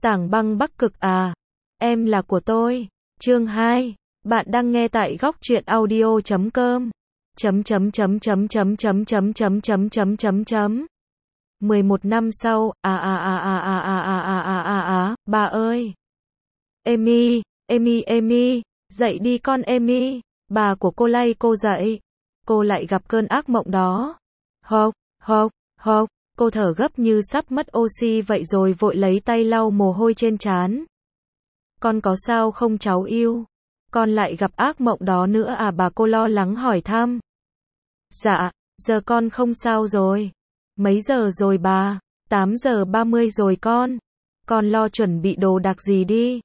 Tảng băng Bắc Cực à? Em là của tôi. Chương 2. Bạn đang nghe tại góc truyện audio.com. 11 năm sau, bà ơi. Amy, dậy đi con Amy. Bà của cô lay cô dậy. Cô lại gặp cơn ác mộng đó. Hộc, cô thở gấp như sắp mất oxy vậy rồi vội lấy tay lau mồ hôi trên trán. Con có sao không cháu yêu? Con lại gặp ác mộng đó nữa à, bà cô lo lắng hỏi thăm. Dạ, giờ con không sao rồi. Mấy giờ rồi bà? 8:30 rồi con. Con lo chuẩn bị đồ đạc gì đi.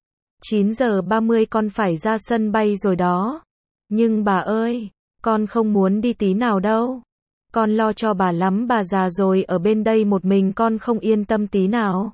9:30 con phải ra sân bay rồi đó. Nhưng bà ơi, con không muốn đi tí nào đâu. Con lo cho bà lắm, bà già rồi ở bên đây một mình con không yên tâm tí nào.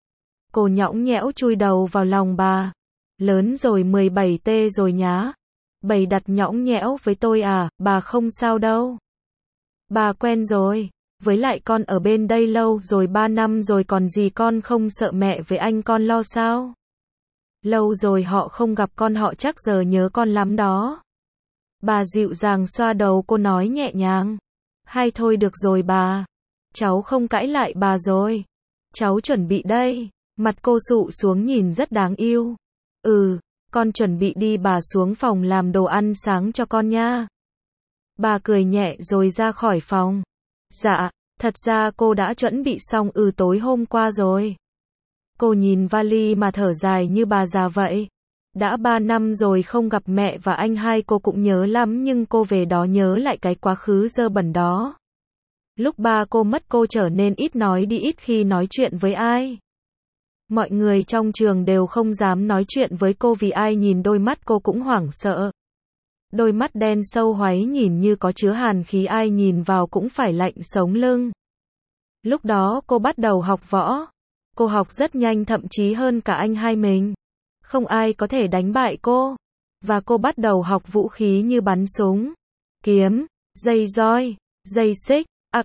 Cô nhõng nhẽo chui đầu vào lòng bà. Lớn rồi 17T rồi nhá. Bày đặt nhõng nhẽo với tôi à, bà không sao đâu. Bà quen rồi. Với lại con ở bên đây lâu rồi 3 năm rồi còn gì, con không sợ mẹ với anh con lo sao? Lâu rồi họ không gặp con, họ chắc giờ nhớ con lắm đó. Bà dịu dàng xoa đầu cô nói nhẹ nhàng. Hay thôi được rồi bà. Cháu không cãi lại bà rồi. Cháu chuẩn bị đây. Mặt cô sụ xuống nhìn rất đáng yêu. Con chuẩn bị đi, bà xuống phòng làm đồ ăn sáng cho con nha. Bà cười nhẹ rồi ra khỏi phòng. Dạ, thật ra cô đã chuẩn bị xong tối hôm qua rồi. Cô nhìn vali mà thở dài như bà già vậy. Đã 3 năm rồi không gặp mẹ và anh hai, cô cũng nhớ lắm, nhưng cô về đó nhớ lại cái quá khứ dơ bẩn đó. Lúc ba cô mất cô trở nên ít nói đi, ít khi nói chuyện với ai. Mọi người trong trường đều không dám nói chuyện với cô vì ai nhìn đôi mắt cô cũng hoảng sợ. Đôi mắt đen sâu hoáy nhìn như có chứa hàn khí, ai nhìn vào cũng phải lạnh sống lưng. Lúc đó cô bắt đầu học võ. Cô học rất nhanh, thậm chí hơn cả anh hai mình. Không ai có thể đánh bại cô. Và cô bắt đầu học vũ khí như bắn súng, kiếm, dây roi, dây xích,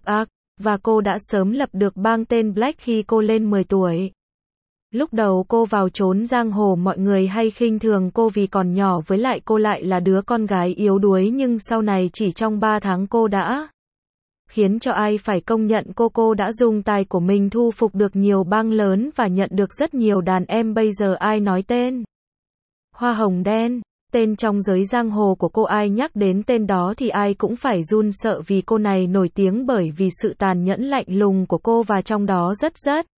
và cô đã sớm lập được bang tên Black khi cô lên 10 tuổi. Lúc đầu cô vào trốn giang hồ, mọi người hay khinh thường cô vì còn nhỏ, với lại cô lại là đứa con gái yếu đuối, nhưng sau này chỉ trong 3 tháng cô đã khiến cho ai phải công nhận cô đã dùng tài của mình thu phục được nhiều bang lớn và nhận được rất nhiều đàn em. Bây giờ ai nói tên Hoa Hồng Đen, tên trong giới giang hồ của cô, ai nhắc đến tên đó thì ai cũng phải run sợ, vì cô này nổi tiếng bởi vì sự tàn nhẫn lạnh lùng của cô, và trong đó rất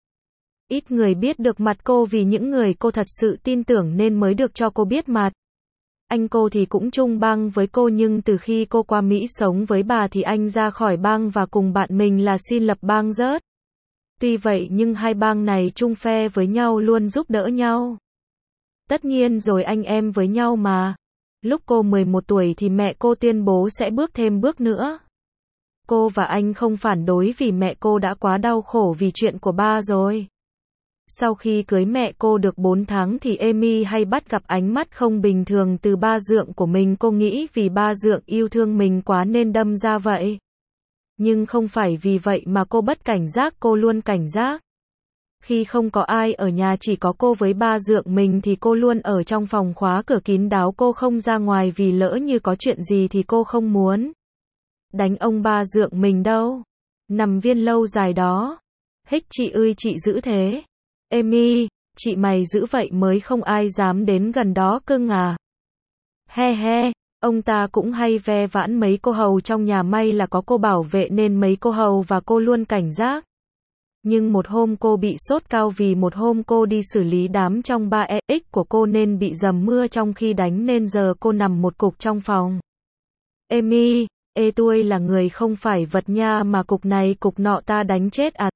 ít người biết được mặt cô, vì những người cô thật sự tin tưởng nên mới được cho cô biết mặt. Anh cô thì cũng chung bang với cô, nhưng từ khi cô qua Mỹ sống với bà thì anh ra khỏi bang và cùng bạn mình là xin lập bang rớt. Tuy vậy nhưng hai bang này chung phe với nhau, luôn giúp đỡ nhau. Tất nhiên rồi, anh em với nhau mà. Lúc cô 11 tuổi thì mẹ cô tuyên bố sẽ bước thêm bước nữa. Cô và anh không phản đối vì mẹ cô đã quá đau khổ vì chuyện của ba rồi. Sau khi cưới mẹ cô được 4 tháng thì Amy hay bắt gặp ánh mắt không bình thường từ ba dượng của mình. Cô nghĩ vì ba dượng yêu thương mình quá nên đâm ra vậy. Nhưng không phải vì vậy mà cô bất cảnh giác, cô luôn cảnh giác. Khi không có ai ở nhà, chỉ có cô với ba dượng mình, thì cô luôn ở trong phòng khóa cửa kín đáo, cô không ra ngoài vì lỡ như có chuyện gì thì cô không muốn đánh ông ba dượng mình đâu. Nằm viên lâu dài đó. Hích chị ơi, chị giữ thế. Amy, chị mày giữ vậy mới không ai dám đến gần đó cưng à. He, ông ta cũng hay ve vãn mấy cô hầu trong nhà, may là có cô bảo vệ nên mấy cô hầu và cô luôn cảnh giác. Nhưng một hôm cô bị sốt cao vì một hôm cô đi xử lý đám trong 3EX của cô nên bị dầm mưa trong khi đánh, nên giờ cô nằm một cục trong phòng. Amy, tôi là người không phải vật nha, mà cục này cục nọ ta đánh chết à,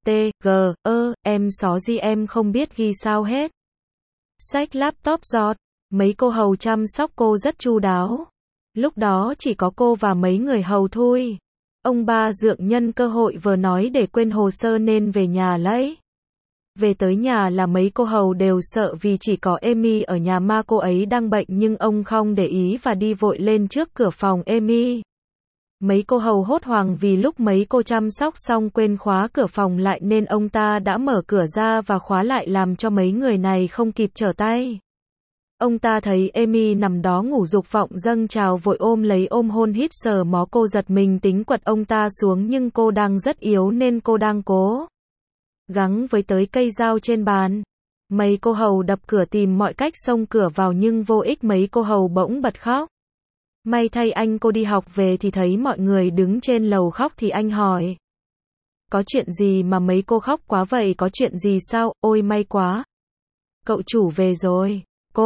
em xó gì, em không biết ghi sao hết. Xách laptop giọt. Mấy cô hầu chăm sóc cô rất chu đáo. Lúc đó chỉ có cô và mấy người hầu thôi. Ông ba dượng nhân cơ hội vừa nói để quên hồ sơ nên về nhà lấy. Về tới nhà là mấy cô hầu đều sợ vì chỉ có Amy ở nhà mà cô ấy đang bệnh, nhưng ông không để ý và đi vội lên trước cửa phòng Amy. Mấy cô hầu hốt hoảng vì lúc mấy cô chăm sóc xong quên khóa cửa phòng lại nên ông ta đã mở cửa ra và khóa lại làm cho mấy người này không kịp trở tay. Ông ta thấy Amy nằm đó ngủ dục vọng dâng trào vội ôm lấy ôm hôn hít sờ mó cô giật mình tính quật ông ta xuống nhưng cô đang rất yếu nên cô đang cố gắng với tới cây dao trên bàn. Mấy cô hầu đập cửa tìm mọi cách xông cửa vào nhưng vô ích mấy cô hầu bỗng bật khóc. May thay anh cô đi học về thì thấy mọi người đứng trên lầu khóc thì anh hỏi. Có chuyện gì mà mấy cô khóc quá vậy có chuyện gì sao, ôi may quá. Cậu chủ về rồi.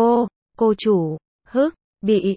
Cô chủ, bị,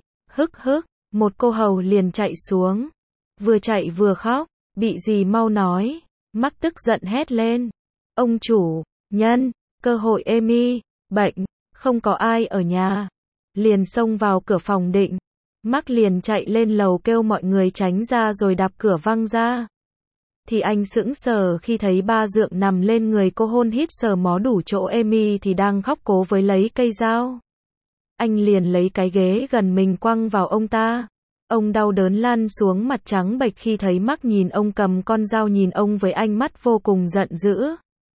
một cô hầu liền chạy xuống. Vừa chạy vừa khóc, bị gì mau nói. Mắc tức giận hét lên. Ông chủ, nhân, cơ hội Amy, bệnh, không có ai ở nhà. Liền xông vào cửa phòng định. Mắc liền chạy lên lầu kêu mọi người tránh ra rồi đạp cửa văng ra. Thì anh sững sờ khi thấy ba dượng nằm lên người cô hôn hít sờ mó đủ chỗ Amy thì đang khóc cố với lấy cây dao. Anh liền lấy cái ghế gần mình quăng vào ông ta. Ông đau đớn lăn xuống mặt trắng bệch khi thấy Mắc nhìn ông cầm con dao nhìn ông với ánh mắt vô cùng giận dữ.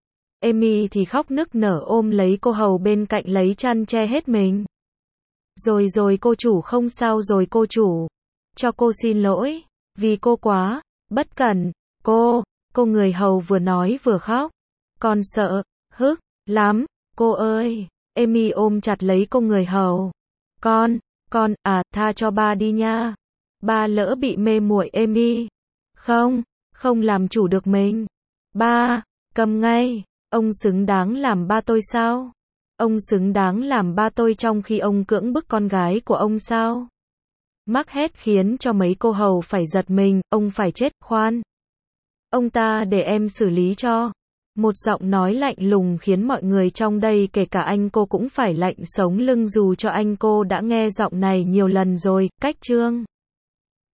Amy thì khóc nức nở ôm lấy cô hầu bên cạnh lấy chăn che hết mình. Rồi cô chủ không sao rồi cô chủ. Cho cô xin lỗi. Vì cô quá bất cẩn. Cô người hầu vừa nói vừa khóc. Con sợ, lắm, cô ơi. Amy ôm chặt lấy cô người hầu. Con, tha cho ba đi nha. Ba lỡ bị mê muội Amy. Không làm chủ được mình. Ba, cầm ngay. Ông xứng đáng làm ba tôi sao? Ông xứng đáng làm ba tôi trong khi ông cưỡng bức con gái của ông sao? Mắc hét khiến cho mấy cô hầu phải giật mình, ông phải chết, khoan. Ông ta để em xử lý cho. Một giọng nói lạnh lùng khiến mọi người trong đây kể cả anh cô cũng phải lạnh sống lưng dù cho anh cô đã nghe giọng này nhiều lần rồi, cách chương.